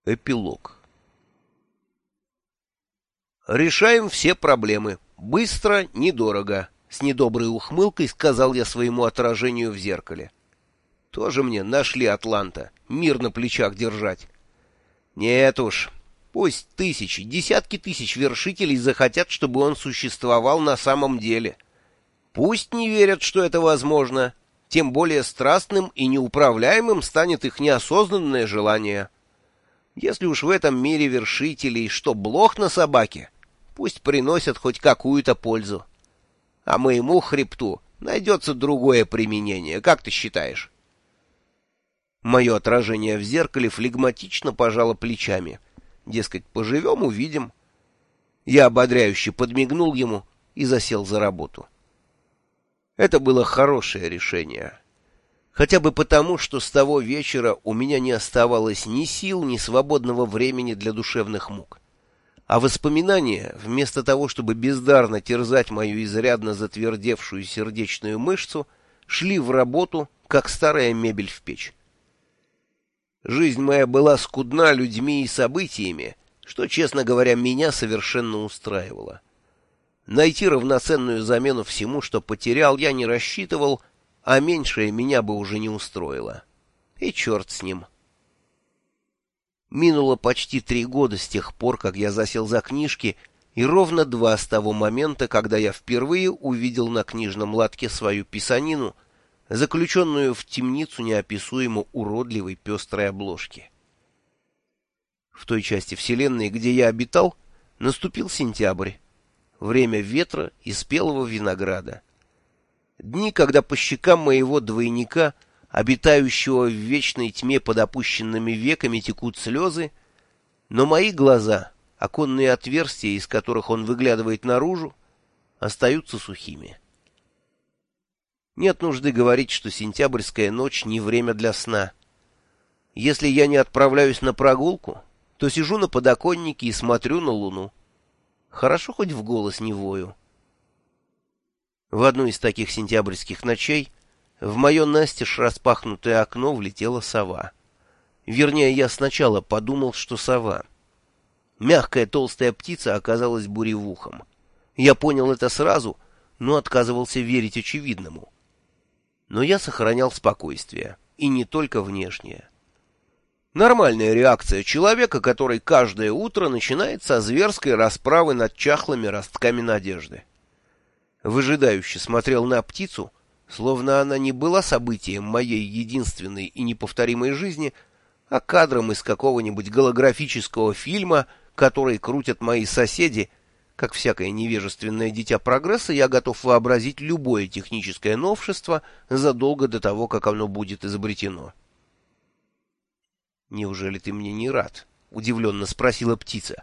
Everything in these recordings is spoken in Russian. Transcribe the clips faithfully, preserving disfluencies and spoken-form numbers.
Эпилог. «Решаем все проблемы. Быстро, недорого», — с недоброй ухмылкой сказал я своему отражению в зеркале. «Тоже мне нашли Атланта, мир на плечах держать. Нет уж, пусть тысячи, десятки тысяч вершителей захотят, чтобы он существовал на самом деле. Пусть не верят, что это возможно, тем более страстным и неуправляемым станет их неосознанное желание. Если уж в этом мире вершителей что блох на собаке, пусть приносят хоть какую-то пользу. А моему хребту найдется другое применение, как ты считаешь?» Мое отражение в зеркале флегматично пожало плечами. Дескать, поживем — увидим. Я ободряюще подмигнул ему и засел за работу. Это было хорошее решение. Хотя бы потому, что с того вечера у меня не оставалось ни сил, ни свободного времени для душевных мук. А воспоминания, вместо того, чтобы бездарно терзать мою изрядно затвердевшую сердечную мышцу, шли в работу, как старая мебель в печь. Жизнь моя была скудна людьми и событиями, что, честно говоря, меня совершенно устраивало. Найти равноценную замену всему, что потерял, я не рассчитывал, а меньшее меня бы уже не устроило. И черт с ним. Минуло почти три года с тех пор, как я засел за книжки, и ровно два с того момента, когда я впервые увидел на книжном лотке свою писанину, заключенную в темницу неописуемо уродливой пестрой обложки. В той части вселенной, где я обитал, наступил сентябрь, время ветра и спелого винограда. Дни, когда по щекам моего двойника, обитающего в вечной тьме под опущенными веками, текут слезы, но мои глаза, оконные отверстия, из которых он выглядывает наружу, остаются сухими. Нет нужды говорить, что сентябрьская ночь не время для сна. Если я не отправляюсь на прогулку, то сижу на подоконнике и смотрю на луну. Хорошо хоть в голос не вою. В одну из таких сентябрьских ночей в мое настежь распахнутое окно влетела сова. Вернее, я сначала подумал, что сова. Мягкая толстая птица оказалась буревухом. Я понял это сразу, но отказывался верить очевидному. Но я сохранял спокойствие, и не только внешнее. Нормальная реакция человека, который каждое утро начинает со зверской расправы над чахлыми ростками надежды. Выжидающе смотрел на птицу, словно она не была событием моей единственной и неповторимой жизни, а кадром из какого-нибудь голографического фильма, который крутят мои соседи. Как всякое невежественное дитя прогресса, я готов вообразить любое техническое новшество задолго до того, как оно будет изобретено. «Неужели ты мне не рад?» — удивленно спросила птица.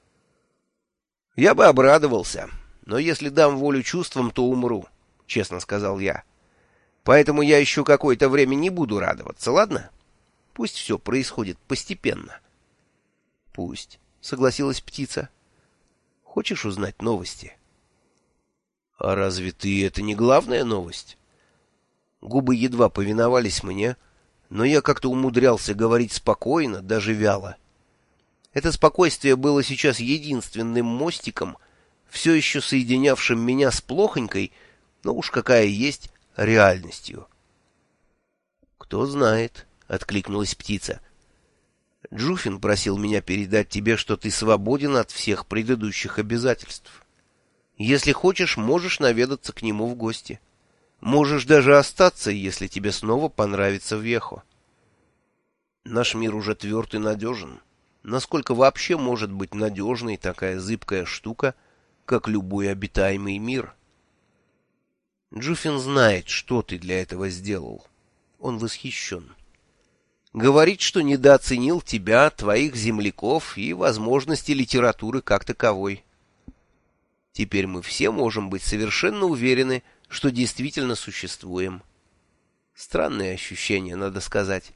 «Я бы обрадовался, но если дам волю чувствам, то умру», — честно сказал я. «Поэтому я еще какое-то время не буду радоваться, ладно? Пусть все происходит постепенно». «Пусть», — согласилась птица. «Хочешь узнать новости?» «А разве ты это не главная новость?» Губы едва повиновались мне, но я как-то умудрялся говорить спокойно, даже вяло. Это спокойствие было сейчас единственным мостиком, все еще соединявшим меня с плохонькой, но уж какая есть, реальностью. «Кто знает», — откликнулась птица. «Джуфин просил меня передать тебе, что ты свободен от всех предыдущих обязательств. Если хочешь, можешь наведаться к нему в гости. Можешь даже остаться, если тебе снова понравится Вехо. Наш мир уже тверд и надежен. Насколько вообще может быть надежной такая зыбкая штука, как любой обитаемый мир? Джуфин знает, что ты для этого сделал. Он восхищен. Говорит, что недооценил тебя, твоих земляков и возможности литературы как таковой. Теперь мы все можем быть совершенно уверены, что действительно существуем. Странное ощущение, надо сказать.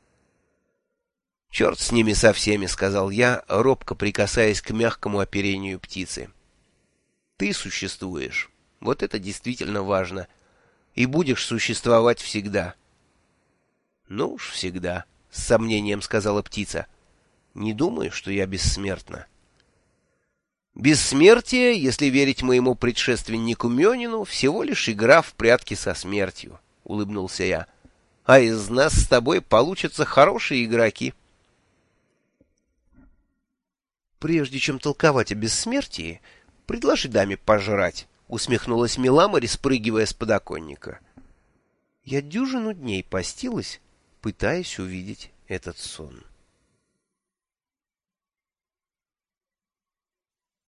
«Черт с ними со всеми», — сказал я, робко прикасаясь к мягкому оперению птицы. «Ты существуешь. Вот это действительно важно. И будешь существовать всегда». «Ну уж всегда», — с сомнением сказала птица. Не думаю, что я бессмертна. Бессмертие, если верить моему предшественнику Мёнину, всего лишь игра в прятки со смертью, — улыбнулся я. А из нас с тобой получатся хорошие игроки. Прежде чем толковать о бессмертии, предложи даме пожрать, — усмехнулась Миламари, спрыгивая с подоконника. Я дюжину дней постилась, пытаясь увидеть этот сон.